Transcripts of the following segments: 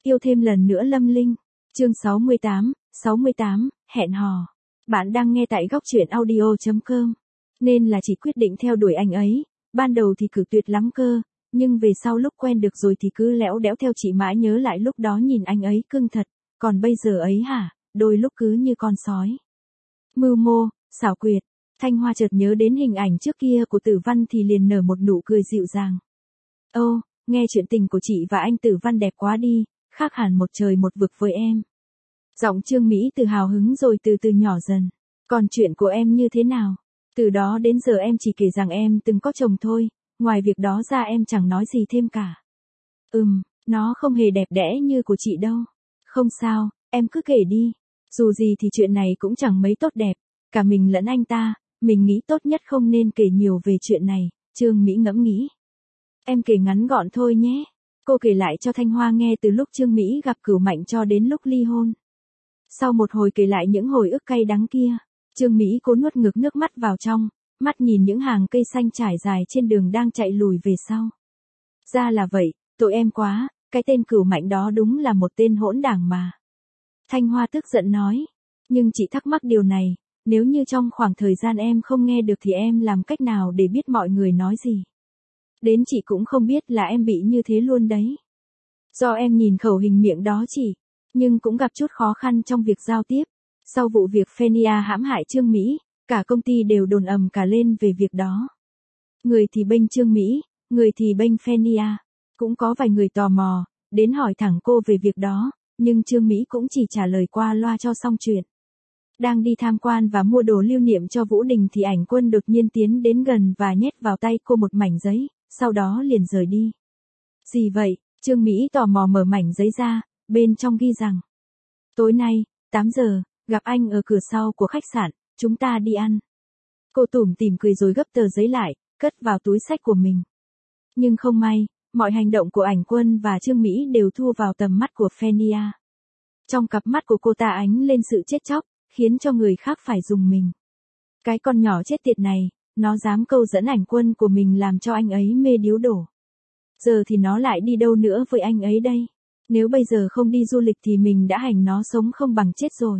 Yêu thêm lần nữa Lâm Linh. Chương 68, hẹn hò. Bạn đang nghe tại góc truyện audio.com. Nên là chỉ quyết định theo đuổi anh ấy, ban đầu thì cự tuyệt lắm cơ, nhưng về sau lúc quen được rồi thì cứ lẽo đẽo theo chị mãi nhớ lại lúc đó nhìn anh ấy cưng thật, còn bây giờ ấy hả, đôi lúc cứ như con sói. Mưu mô, xảo quyệt, Thanh Hoa chợt nhớ đến hình ảnh trước kia của Tử Văn thì liền nở một nụ cười dịu dàng. Ô, nghe chuyện tình của chị và anh Tử Văn đẹp quá đi, khác hẳn một trời một vực với em. Giọng Trương Mỹ từ hào hứng rồi từ từ nhỏ dần. Còn chuyện của em như thế nào? Từ đó đến giờ em chỉ kể rằng em từng có chồng thôi, ngoài việc đó ra em chẳng nói gì thêm cả. Nó không hề đẹp đẽ như của chị đâu. Không sao, em cứ kể đi. Dù gì thì chuyện này cũng chẳng mấy tốt đẹp, cả mình lẫn anh ta, mình nghĩ tốt nhất không nên kể nhiều về chuyện này, Trương Mỹ ngẫm nghĩ. Em kể ngắn gọn thôi nhé. Cô kể lại cho Thanh Hoa nghe từ lúc Trương Mỹ gặp Cửu Mạnh cho đến lúc ly hôn. Sau một hồi kể lại những hồi ức cay đắng kia, Trương Mỹ cố nuốt ngược nước mắt vào trong, mắt nhìn những hàng cây xanh trải dài trên đường đang chạy lùi về sau. Ra là vậy, tội em quá, cái tên Cửu Mạnh đó đúng là một tên hỗn đảng mà. Thanh Hoa tức giận nói, nhưng chị thắc mắc điều này, nếu như trong khoảng thời gian em không nghe được thì em làm cách nào để biết mọi người nói gì? Đến chị cũng không biết là em bị như thế luôn đấy. Do em nhìn khẩu hình miệng đó chị, nhưng cũng gặp chút khó khăn trong việc giao tiếp. Sau vụ việc Fenia hãm hại Trương Mỹ, cả công ty đều đồn ầm cả lên về việc đó. Người thì bênh Trương Mỹ, người thì bênh Fenia. Cũng có vài người tò mò, đến hỏi thẳng cô về việc đó, nhưng Trương Mỹ cũng chỉ trả lời qua loa cho xong chuyện. Đang đi tham quan và mua đồ lưu niệm cho Vũ Đình thì Ảnh Quân đột nhiên tiến đến gần và nhét vào tay cô một mảnh giấy, sau đó liền rời đi. Gì vậy? Trương Mỹ tò mò mở mảnh giấy ra, bên trong ghi rằng: tối nay, 8 giờ, gặp anh ở cửa sau của khách sạn, chúng ta đi ăn. Cô tủm tỉm cười rồi gấp tờ giấy lại, cất vào túi xách của mình. Nhưng không may, mọi hành động của Ảnh Quân và Trương Mỹ đều thu vào tầm mắt của Fenia. Trong cặp mắt của cô ta ánh lên sự chết chóc, khiến cho người khác phải rùng mình. Cái con nhỏ chết tiệt này, nó dám câu dẫn Ảnh Quân của mình làm cho anh ấy mê điếu đổ. Giờ thì nó lại đi đâu nữa với anh ấy đây? Nếu bây giờ không đi du lịch thì mình đã hành nó sống không bằng chết rồi.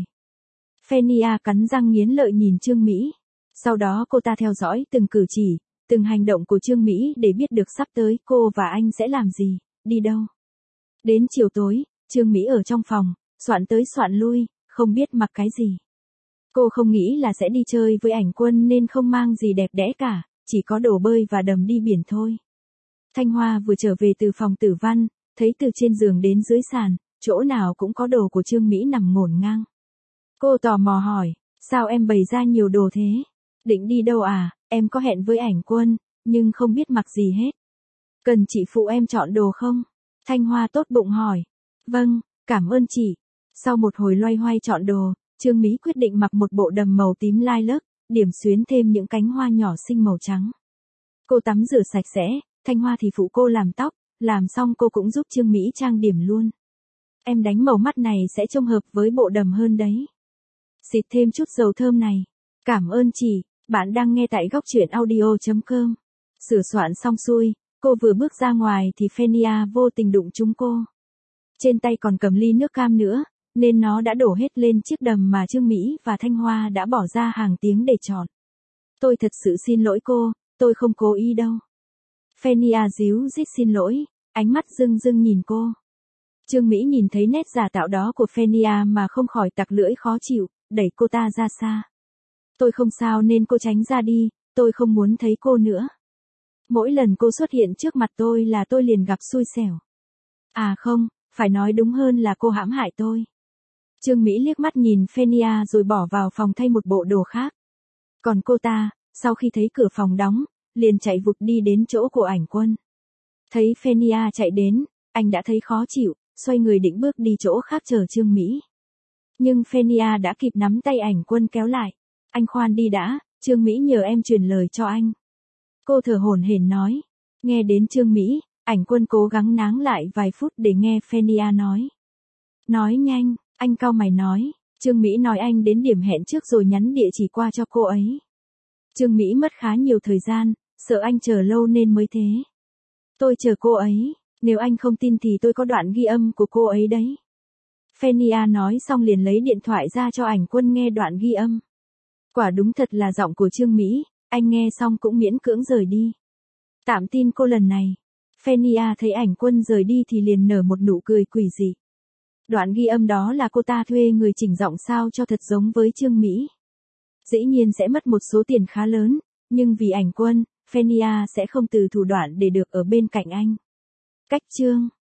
Fenia cắn răng nghiến lợi nhìn Trương Mỹ. Sau đó cô ta theo dõi từng cử chỉ, từng hành động của Trương Mỹ để biết được sắp tới cô và anh sẽ làm gì, đi đâu. Đến chiều tối, Trương Mỹ ở trong phòng, soạn tới soạn lui, không biết mặc cái gì. Cô không nghĩ là sẽ đi chơi với Ảnh Quân nên không mang gì đẹp đẽ cả, chỉ có đồ bơi và đầm đi biển thôi. Thanh Hoa vừa trở về từ phòng Tử Văn, thấy từ trên giường đến dưới sàn, chỗ nào cũng có đồ của Trương Mỹ nằm ngổn ngang. Cô tò mò hỏi, sao em bày ra nhiều đồ thế? Định đi đâu à? Em có hẹn với Ảnh Quân, nhưng không biết mặc gì hết. Cần chị phụ em chọn đồ không? Thanh Hoa tốt bụng hỏi. Vâng, cảm ơn chị. Sau một hồi loay hoay chọn đồ, Trương Mỹ quyết định mặc một bộ đầm màu tím lilac, điểm xuyến thêm những cánh hoa nhỏ xinh màu trắng. Cô tắm rửa sạch sẽ, Thanh Hoa thì phụ cô làm tóc, làm xong cô cũng giúp Trương Mỹ trang điểm luôn. Em đánh màu mắt này sẽ trông hợp với bộ đầm hơn đấy. Xịt thêm chút dầu thơm này. Cảm ơn chị, bạn đang nghe tại góc truyện audio.com. Sửa soạn xong xuôi, cô vừa bước ra ngoài thì Fenia vô tình đụng trúng cô. Trên tay còn cầm ly nước cam nữa, nên nó đã đổ hết lên chiếc đầm mà Trương Mỹ và Thanh Hoa đã bỏ ra hàng tiếng để chọn. Tôi thật sự xin lỗi cô, tôi không cố ý đâu. Fenia díu dít xin lỗi, ánh mắt rưng rưng nhìn cô. Trương Mỹ nhìn thấy nét giả tạo đó của Fenia mà không khỏi tặc lưỡi khó chịu, đẩy cô ta ra xa. Tôi không sao nên cô tránh ra đi, tôi không muốn thấy cô nữa. Mỗi lần cô xuất hiện trước mặt tôi là tôi liền gặp xui xẻo. À không, phải nói đúng hơn là cô hãm hại tôi. Trương Mỹ liếc mắt nhìn Fenia rồi bỏ vào phòng thay một bộ đồ khác. Còn cô ta, sau khi thấy cửa phòng đóng, liền chạy vụt đi đến chỗ của Ảnh Quân. Thấy Fenia chạy đến, anh đã thấy khó chịu, xoay người định bước đi chỗ khác chờ Trương Mỹ. Nhưng Fenia đã kịp nắm tay Ảnh Quân kéo lại. Anh khoan đi đã, Trương Mỹ nhờ em truyền lời cho anh. Cô thở hổn hển nói. Nghe đến Trương Mỹ, Ảnh Quân cố gắng náng lại vài phút để nghe Fenia nói. Nói nhanh, anh cau mày nói. Trương Mỹ nói anh đến điểm hẹn trước rồi nhắn địa chỉ qua cho cô ấy. Trương Mỹ mất khá nhiều thời gian, sợ anh chờ lâu nên mới thế. Tôi chờ cô ấy. Nếu anh không tin thì tôi có đoạn ghi âm của cô ấy đấy. Fenia nói xong liền lấy điện thoại ra cho Ảnh Quân nghe đoạn ghi âm. Quả đúng thật là giọng của Trương Mỹ, anh nghe xong cũng miễn cưỡng rời đi. Tạm tin cô lần này. Fenia thấy Ảnh Quân rời đi thì liền nở một nụ cười quỷ dị. Đoạn ghi âm đó là cô ta thuê người chỉnh giọng sao cho thật giống với Trương Mỹ. Dĩ nhiên sẽ mất một số tiền khá lớn, nhưng vì Ảnh Quân, Fenia sẽ không từ thủ đoạn để được ở bên cạnh anh. Cách chương